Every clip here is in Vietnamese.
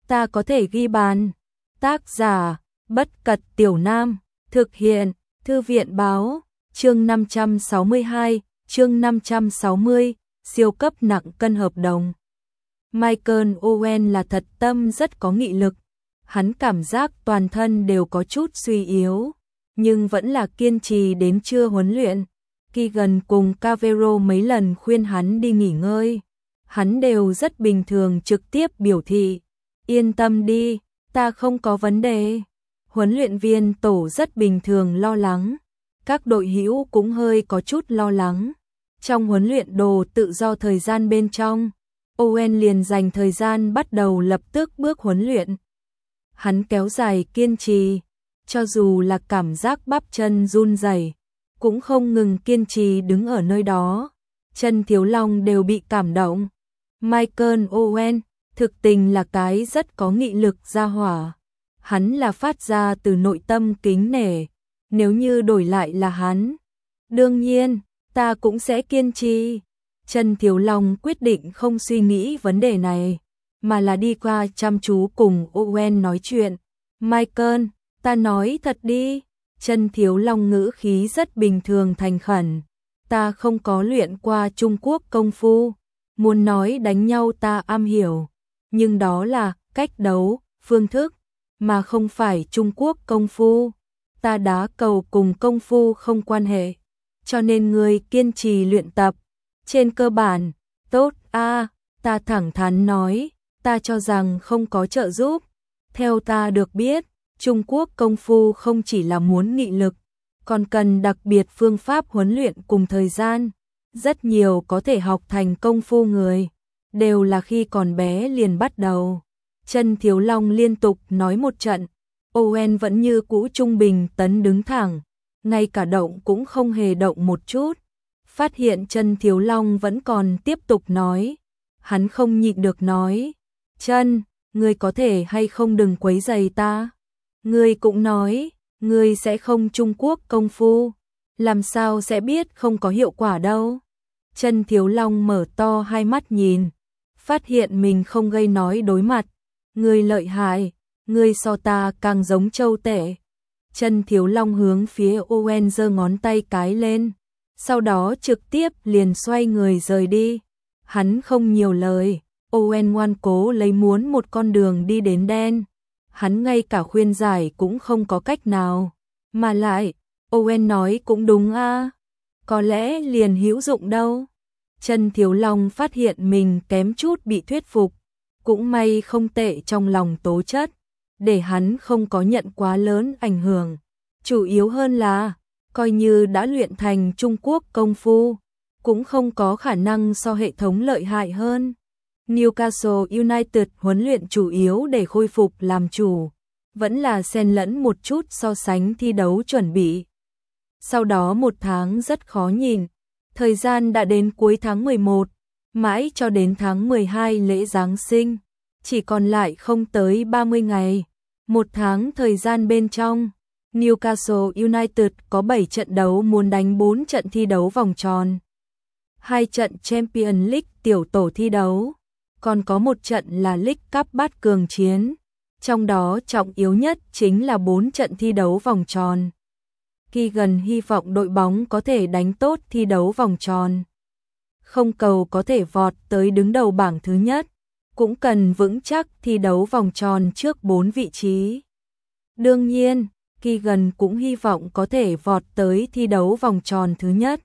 ta có thể ghi bàn. Tác giả, Bất Cật Tiểu Nam, thực hiện, Thư viện báo, chương 562, chương 560, siêu cấp nặng cân hợp đồng. Michael Owen là thật tâm rất có nghị lực, hắn cảm giác toàn thân đều có chút suy yếu, nhưng vẫn là kiên trì đến trưa huấn luyện. Keegan cùng Cavero mấy lần khuyên hắn đi nghỉ ngơi, hắn đều rất bình thường trực tiếp biểu thị, yên tâm đi, ta không có vấn đề. Huấn luyện viên tổ rất bình thường lo lắng, các đội hữu cũng hơi có chút lo lắng. Trong huấn luyện đồ tự do thời gian bên trong, Owen liền dành thời gian bắt đầu lập tức bước huấn luyện. Hắn kéo dài kiên trì, cho dù là cảm giác bắp chân run rẩy, cũng không ngừng kiên trì đứng ở nơi đó. Chân Thiếu Long đều bị cảm động. Michael Owen thực tình là cái rất có nghị lực ra hỏa. Hắn là phát ra từ nội tâm kính nể. Nếu như đổi lại là hắn, đương nhiên, ta cũng sẽ kiên trì. Chân Thiếu Long quyết định không suy nghĩ vấn đề này, mà là đi qua chăm chú cùng Owen nói chuyện. Michael, ta nói thật đi. Chân Thiếu Long ngữ khí rất bình thường thành khẩn. Ta không có luyện qua Trung Quốc công phu. Muốn nói đánh nhau ta am hiểu, nhưng đó là cách đấu, phương thức, mà không phải Trung Quốc công phu. Ta đá cầu cùng công phu không quan hệ, cho nên ngươi kiên trì luyện tập. Trên cơ bản, tốt a. Ta thẳng thắn nói, ta cho rằng không có trợ giúp. Theo ta được biết, Trung Quốc công phu không chỉ là muốn nghị lực, còn cần đặc biệt phương pháp huấn luyện cùng thời gian. Rất nhiều có thể học thành công phu người, đều là khi còn bé liền bắt đầu. Chân Thiếu Long liên tục nói một trận, Owen vẫn như cũ trung bình tấn đứng thẳng, ngay cả động cũng không hề động một chút. Phát hiện Chân Thiếu Long vẫn còn tiếp tục nói, hắn không nhịn được nói, Chân, ngươi có thể hay không đừng quấy rầy ta. Ngươi cũng nói, ngươi sẽ không Trung Quốc công phu, làm sao sẽ biết không có hiệu quả đâu. Chân Thiếu Long mở to hai mắt nhìn, phát hiện mình không gây nói đối mặt. Ngươi lợi hại, ngươi so ta càng giống châu tể. Chân Thiếu Long hướng phía Owen giơ ngón tay cái lên, sau đó trực tiếp liền xoay người rời đi. Hắn không nhiều lời, Owen ngoan cố lấy muốn một con đường đi đến đen. Hắn ngay cả khuyên giải cũng không có cách nào. Mà lại, Owen nói cũng đúng a, có lẽ liền hữu dụng đâu. Chân Thiếu Long phát hiện mình kém chút bị thuyết phục, cũng may không tệ trong lòng tố chất, để hắn không có nhận quá lớn ảnh hưởng. Chủ yếu hơn là, coi như đã luyện thành Trung Quốc công phu, cũng không có khả năng so hệ thống lợi hại hơn. Newcastle United huấn luyện chủ yếu để khôi phục làm chủ, vẫn là xen lẫn một chút so sánh thi đấu chuẩn bị. Sau đó một tháng rất khó nhìn, thời gian đã đến cuối tháng 11, mãi cho đến tháng 12 lễ Giáng sinh, chỉ còn lại không tới 30 ngày. Một tháng thời gian bên trong, Newcastle United có 7 trận đấu muốn đánh 4 trận thi đấu vòng tròn, 2 trận Champions League tiểu tổ thi đấu, còn có một trận là League Cup bát cường chiến. Trong đó trọng yếu nhất chính là 4 trận thi đấu vòng tròn. Keegan hy vọng đội bóng có thể đánh tốt thi đấu vòng tròn, không cầu có thể vọt tới đứng đầu bảng thứ nhất, cũng cần vững chắc thi đấu vòng tròn trước 4 vị trí. Đương nhiên, Keegan cũng hy vọng có thể vọt tới thi đấu vòng tròn thứ nhất.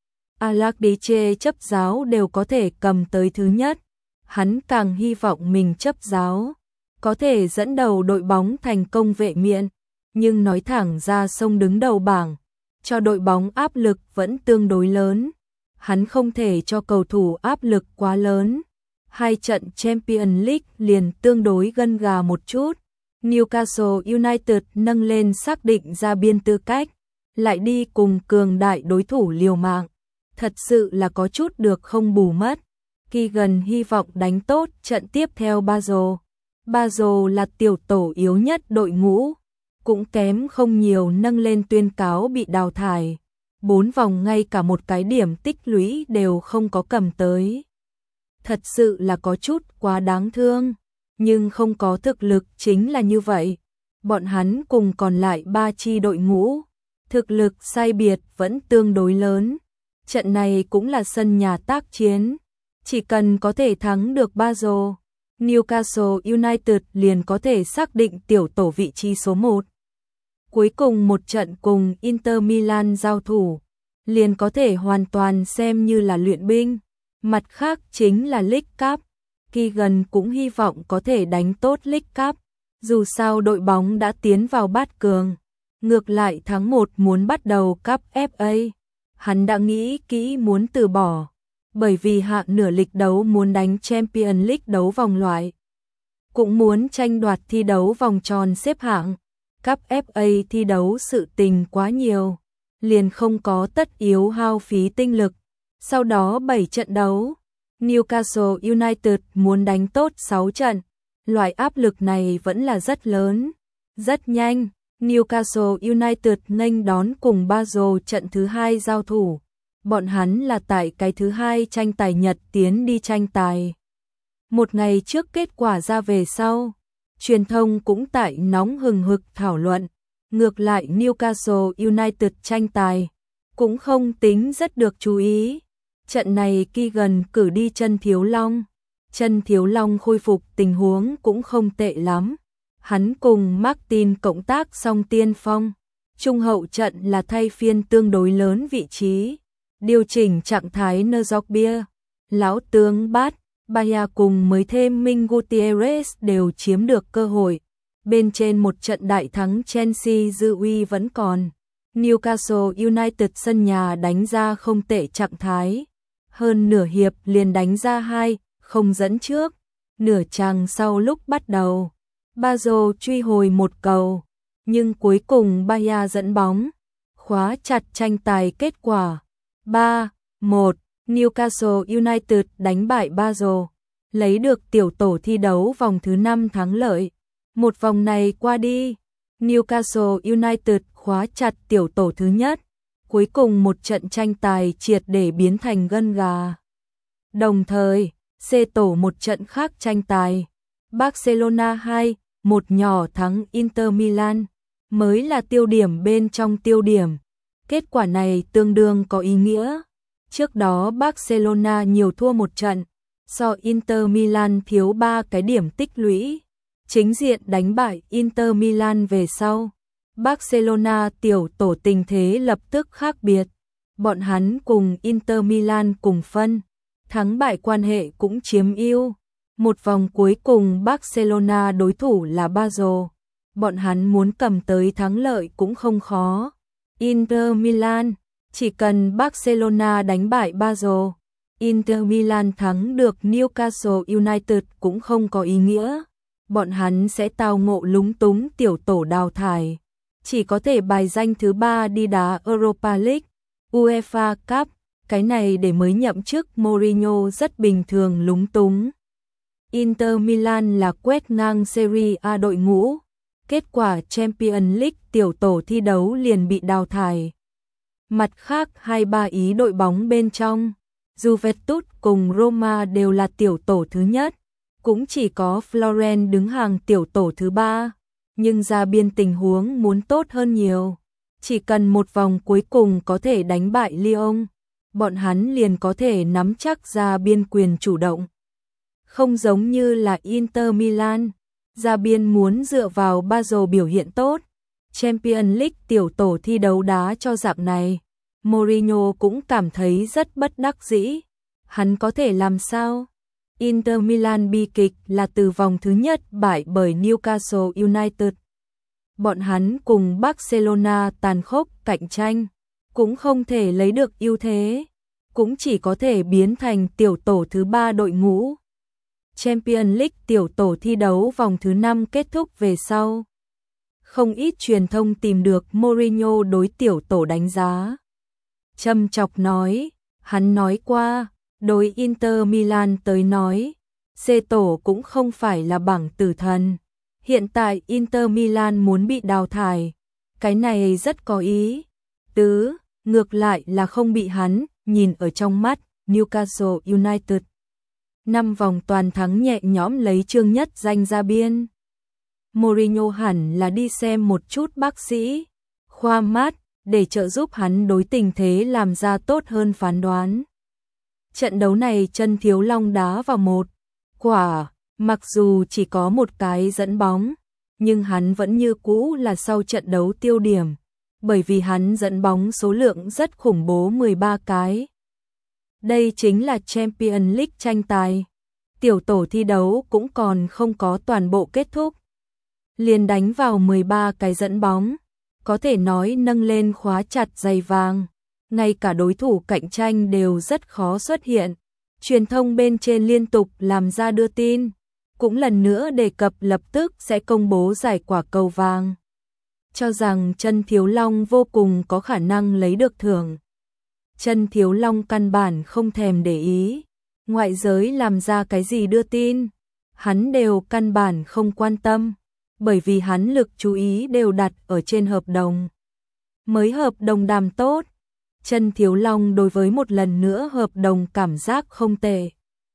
Alakdiche chấp giáo đều có thể cầm tới thứ nhất, hắn càng hy vọng mình chấp giáo có thể dẫn đầu đội bóng thành công vệ miện, nhưng nói thẳng ra sông đứng đầu bảng, cho đội bóng áp lực vẫn tương đối lớn. Hắn không thể cho cầu thủ áp lực quá lớn. 2 trận Champions League liền tương đối gân gà một chút. Newcastle United nâng lên xác định ra biên tư cách, lại đi cùng cường đại đối thủ liều mạng. Thật sự là có chút được không bù mất. Keegan hy vọng đánh tốt trận tiếp theo Basel. Basel là tiểu tổ yếu nhất đội ngũ, cũng kém không nhiều nâng lên tuyên cáo bị đào thải. 4 vòng ngay cả một cái điểm tích lũy đều không có cầm tới. Thật sự là có chút quá đáng thương. nhưng không có thực lực chính là như vậy. Bọn hắn cùng còn lại 3 chi đội ngũ, thực lực sai biệt vẫn tương đối lớn. Trận này cũng là sân nhà tác chiến, chỉ cần có thể thắng được Basel, Newcastle United liền có thể xác định tiểu tổ vị trí số 1. Cuối cùng một trận cùng Inter Milan giao thủ, liền có thể hoàn toàn xem như là luyện binh. Mặt khác chính là League Cup, Keegan cũng hy vọng có thể đánh tốt League Cup, dù sao đội bóng đã tiến vào bát cường. Ngược lại tháng 1 muốn bắt đầu Cup FA, hắn đã nghĩ kỹ muốn từ bỏ, bởi vì hạ nửa lịch đấu muốn đánh Champions League đấu vòng loại, cũng muốn tranh đoạt thi đấu vòng tròn xếp hạng. Cup FA thi đấu sự tình quá nhiều, liền không có tất yếu hao phí tinh lực. Sau đó 7 trận đấu, Newcastle United muốn đánh tốt 6 trận, loại áp lực này vẫn là rất lớn. Rất nhanh, Newcastle United nghênh đón cùng Basel trận thứ 2 giao thủ. Bọn hắn là tại cái thứ 2 tranh tài Nhật tiến đi tranh tài. Một ngày trước kết quả ra về sau, truyền thông cũng tại nóng hừng hực thảo luận. Ngược lại Newcastle United tranh tài cũng không tính rất được chú ý. Trận này Keegan cử đi chân thiếu long. Chân thiếu long khôi phục tình huống cũng không tệ lắm. Hắn cùng Martin cộng tác song tiên phong. Trung hậu trận là thay phiên tương đối lớn vị trí. Điều chỉnh trạng thái Nzogbia. Lão tướng Bát, Bahia cùng mới thêm Minh Gutierrez đều chiếm được cơ hội. Bên trên một trận đại thắng Chelsea dư uy vẫn còn. Newcastle United sân nhà đánh ra không tệ trạng thái. Hơn nửa hiệp liền đánh ra 2, không dẫn trước. Nửa chàng sau lúc bắt đầu, Basel truy hồi một cầu, nhưng cuối cùng Bahia dẫn bóng, khóa chặt tranh tài kết quả. 3-1, Newcastle United đánh bại Basel, lấy được tiểu tổ thi đấu vòng thứ 5 thắng lợi. Một vòng này qua đi, Newcastle United khóa chặt tiểu tổ thứ nhất, cuối cùng một trận tranh tài triệt để biến thành gân gà. Đồng thời, C tổ một trận khác tranh tài, Barcelona 2-1 nhỏ thắng Inter Milan, mới là tiêu điểm bên trong tiêu điểm. Kết quả này tương đương có ý nghĩa. Trước đó Barcelona nhiều thua một trận, so Inter Milan thiếu 3 cái điểm tích lũy. Chính diện đánh bại Inter Milan về sau, Barcelona tiểu tổ tình thế lập tức khác biệt. Bọn hắn cùng Inter Milan cùng phân, thắng bại quan hệ cũng chiếm ưu. Một vòng cuối cùng Barcelona đối thủ là Basel. Bọn hắn muốn cầm tới thắng lợi cũng không khó. Inter Milan, chỉ cần Barcelona đánh bại Basel, Inter Milan thắng được Newcastle United cũng không có ý nghĩa. Bọn hắn sẽ tao ngộ lúng túng tiểu tổ đào thải, chỉ có thể bài danh thứ 3 đi đá Europa League, UEFA Cup. Cái này để mới nhậm chức Mourinho rất bình thường lúng túng. Inter Milan là quét ngang Serie A đội ngũ, kết quả Champions League tiểu tổ thi đấu liền bị đào thải. Mặt khác 2-3 ý đội bóng bên trong, Juventus cùng Roma đều là tiểu tổ thứ nhất, cũng chỉ có Florence đứng hàng tiểu tổ thứ 3, nhưng ra biên tình huống muốn tốt hơn nhiều. Chỉ cần một vòng cuối cùng có thể đánh bại Lyon, bọn hắn liền có thể nắm chắc ra biên quyền chủ động. Không giống như là Inter Milan, ra biên muốn dựa vào Basel biểu hiện tốt. Champions League tiểu tổ thi đấu đá cho dạng này, Mourinho cũng cảm thấy rất bất đắc dĩ. Hắn có thể làm sao? Inter Milan bi kịch là từ vòng thứ nhất bại bởi Newcastle United. Bọn hắn cùng Barcelona tàn khốc cạnh tranh, cũng không thể lấy được ưu thế, cũng chỉ có thể biến thành tiểu tổ thứ 3 đội ngũ. Champions League tiểu tổ thi đấu vòng thứ 5 kết thúc về sau. Không ít truyền thông tìm được Mourinho đối tiểu tổ đánh giá. Châm chọc nói, hắn nói qua, đối Inter Milan tới nói, C tổ cũng không phải là bảng tử thần. Hiện tại Inter Milan muốn bị đào thải, cái này rất có ý tứ, ngược lại là không bị hắn nhìn ở trong mắt Newcastle United. 5 vòng toàn thắng nhẹ nhõm lấy chương nhất danh ra biên. Mourinho hẳn là đi xem một chút bác sĩ khoa mắt để trợ giúp hắn đối tình thế làm ra tốt hơn phán đoán. Trận đấu này Chân Thiếu Long đá vào một quả, mặc dù chỉ có một cái dẫn bóng, nhưng hắn vẫn như cũ là sau trận đấu tiêu điểm, bởi vì hắn dẫn bóng số lượng rất khủng bố 13 cái. Đây chính là Champions League tranh tài. Tiểu tổ thi đấu cũng còn không có toàn bộ kết thúc. Liền đánh vào 13 cái dẫn bóng, có thể nói nâng lên khóa chặt giày vàng. Ngay cả đối thủ cạnh tranh đều rất khó xuất hiện. Truyền thông bên trên liên tục làm ra đưa tin, cũng lần nữa đề cập lập tức sẽ công bố giải quả cầu vàng, cho rằng Chân Thiếu Long vô cùng có khả năng lấy được thưởng. Chân Thiếu Long căn bản không thèm để ý, ngoại giới làm ra cái gì đưa tin, hắn đều căn bản không quan tâm, bởi vì hắn lực chú ý đều đặt ở trên hợp đồng. Mới hợp đồng đàm tốt, Chân Thiếu Long đối với một lần nữa hợp đồng cảm giác không tệ.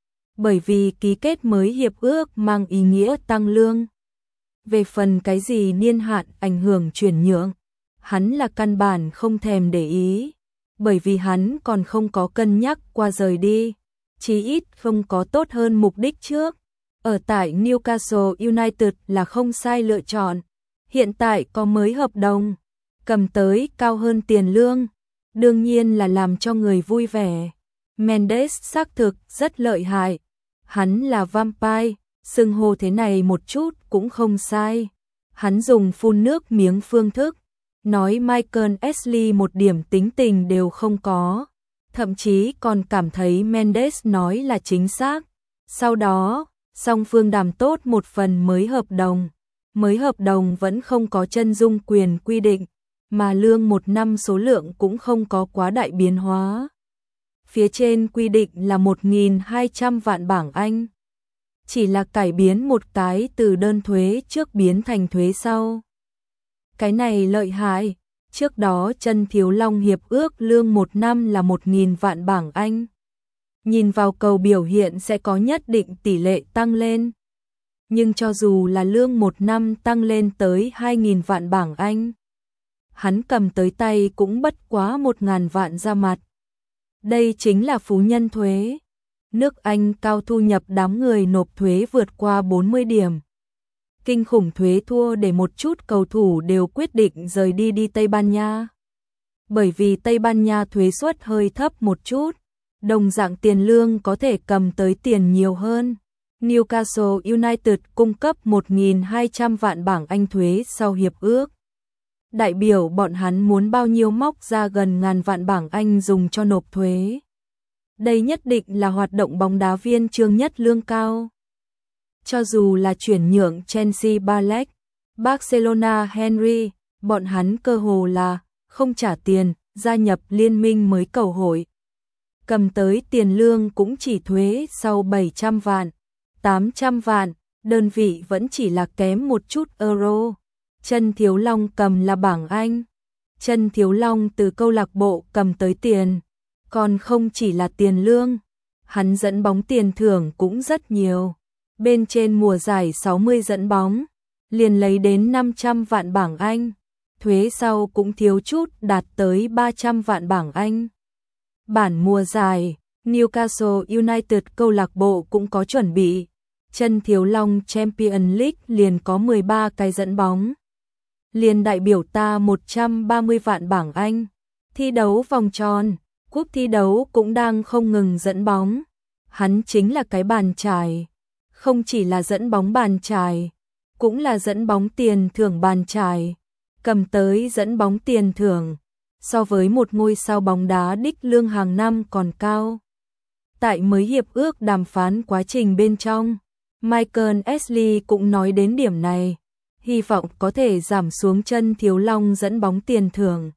Bởi vì ký kết mới hiệp ước mang ý nghĩa tăng lương. Về phần cái gì niên hạn ảnh hưởng chuyển nhượng, hắn là căn bản không thèm để ý, bởi vì hắn còn không có cân nhắc qua rời đi, chí ít không có tốt hơn mục đích trước. Ở tại Newcastle United là không sai lựa chọn, hiện tại có mới hợp đồng, cầm tới cao hơn tiền lương, đương nhiên là làm cho người vui vẻ. Mendes xác thực rất lợi hại, hắn là vampire, xưng hô thế này một chút cũng không sai. Hắn dùng phun nước miếng phương thức, nói Michael Ashley một điểm tính tình đều không có, thậm chí còn cảm thấy Mendes nói là chính xác. Sau đó, song phương đàm tốt một phần mới hợp đồng vẫn không có chân dung quyền quy định, mà lương một năm số lượng cũng không có quá đại biến hóa. Phía trên quy định là 1.200 vạn bảng Anh. Chỉ là cải biến một cái từ đơn thuế trước biến thành thuế sau. Cái này lợi hại, trước đó Chân Thiếu Long hiệp ước lương một năm là 1.000 vạn bảng Anh. Nhìn vào cầu biểu hiện sẽ có nhất định tỷ lệ tăng lên. Nhưng cho dù là lương một năm tăng lên tới 2.000 vạn bảng Anh, hắn cầm tới tay cũng bất quá 1.000 vạn ra mặt. Đây chính là phú nhân thuế. Nước Anh cao thu nhập đám người nộp thuế vượt qua 40 điểm. Kinh khủng thuế thua để một chút cầu thủ đều quyết định rời đi Tây Ban Nha. Bởi vì Tây Ban Nha thuế suất hơi thấp một chút, đồng dạng tiền lương có thể cầm tới tiền nhiều hơn. Newcastle United cung cấp 1.200 vạn bảng Anh thuế sau hiệp ước. Đại biểu bọn hắn muốn bao nhiêu móc ra gần ngàn vạn bảng Anh dùng cho nộp thuế. Đây nhất định là hoạt động bóng đá viên trương nhất lương cao. Cho dù là chuyển nhượng Chelsea Balek, Barcelona Henry, bọn hắn cơ hồ là không trả tiền, gia nhập liên minh mới cầu hội. Cầm tới tiền lương cũng chỉ thuế sau 700 vạn, 800 vạn, đơn vị vẫn chỉ là kém một chút euro. Chân Thiếu Long cầm là bảng Anh. Chân Thiếu Long từ câu lạc bộ cầm tới tiền, còn không chỉ là tiền lương, hắn dẫn bóng tiền thưởng cũng rất nhiều. Bên trên mùa giải 60 dẫn bóng, liền lấy đến 500 vạn bảng Anh, thuế sau cũng thiếu chút đạt tới 300 vạn bảng Anh. Bản mùa giải, Newcastle United câu lạc bộ cũng có chuẩn bị, Chân Thiếu Long Champions League liền có 13 cái dẫn bóng. Liền đại biểu ta 130 vạn bảng Anh, thi đấu vòng tròn, cúp thi đấu cũng đang không ngừng dẫn bóng. Hắn chính là cái bàn chải, không chỉ là dẫn bóng bàn chải, cũng là dẫn bóng tiền thưởng bàn chải, cầm tới dẫn bóng tiền thưởng, so với một ngôi sao bóng đá đích lương hàng năm còn cao. Tại mới hiệp ước đàm phán quá trình bên trong, Michael Ashley cũng nói đến điểm này, hy vọng có thể giảm xuống Chân Thiếu Long dẫn bóng tiền thưởng.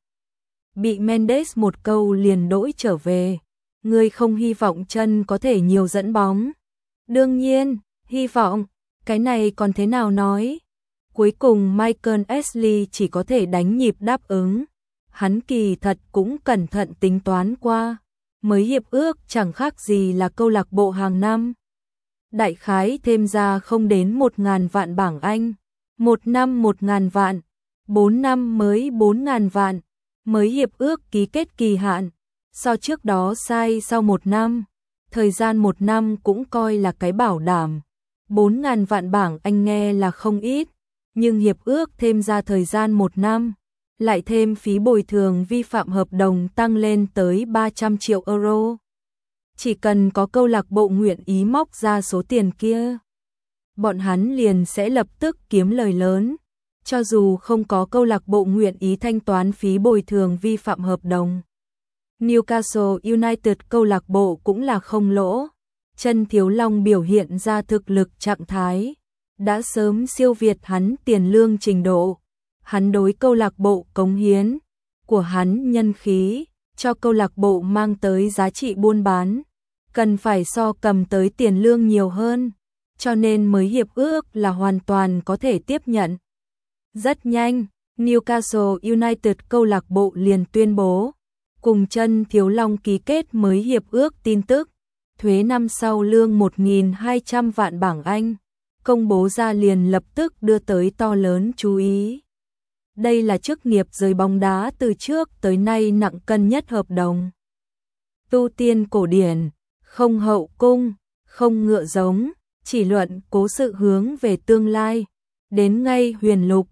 Bị Mendes một câu liền đổi trở về, ngươi không hy vọng Chân có thể nhiều dẫn bóng. Đương nhiên, hy vọng, cái này còn thế nào nói. Cuối cùng Michael Ashley chỉ có thể đánh nhịp đáp ứng. Hắn kỳ thật cũng cẩn thận tính toán qua, mới hiệp ước chẳng khác gì là câu lạc bộ hàng năm, đại khái thêm ra không đến 1.000 vạn bảng Anh, 1 năm 1.000 vạn, 4 năm mới 4.000 vạn, mới hiệp ước ký kết kỳ hạn, so trước đó sai sau 1 năm, thời gian 1 năm cũng coi là cái bảo đảm. 4.000 vạn bảng Anh nghe là không ít, nhưng hiệp ước thêm ra thời gian 1 năm, lại thêm phí bồi thường vi phạm hợp đồng tăng lên tới 300 triệu euro. Chỉ cần có câu lạc bộ nguyện ý móc ra số tiền kia, bọn hắn liền sẽ lập tức kiếm lời lớn. Cho dù không có câu lạc bộ nguyện ý thanh toán phí bồi thường vi phạm hợp đồng, Newcastle United câu lạc bộ cũng là không lỗ. Chân Thiếu Long biểu hiện ra thực lực trạng thái, đã sớm siêu việt hắn tiền lương trình độ. Hắn đối câu lạc bộ cống hiến của hắn nhân khí, cho câu lạc bộ mang tới giá trị buôn bán, cần phải so cầm tới tiền lương nhiều hơn, cho nên mới hiệp ước là hoàn toàn có thể tiếp nhận. Rất nhanh, Newcastle United câu lạc bộ liền tuyên bố, cùng Chân Thiếu Long ký kết mới hiệp ước tin tức, thuế năm sau lương 1.200 vạn bảng Anh, công bố ra liền lập tức đưa tới to lớn chú ý. Đây là chức nghiệp giới bóng đá từ trước tới nay nặng cân nhất hợp đồng. Tu tiên cổ điển, không hậu cung, không ngựa giống, chỉ luận cố sự hướng về tương lai. Đến ngay huyền lục,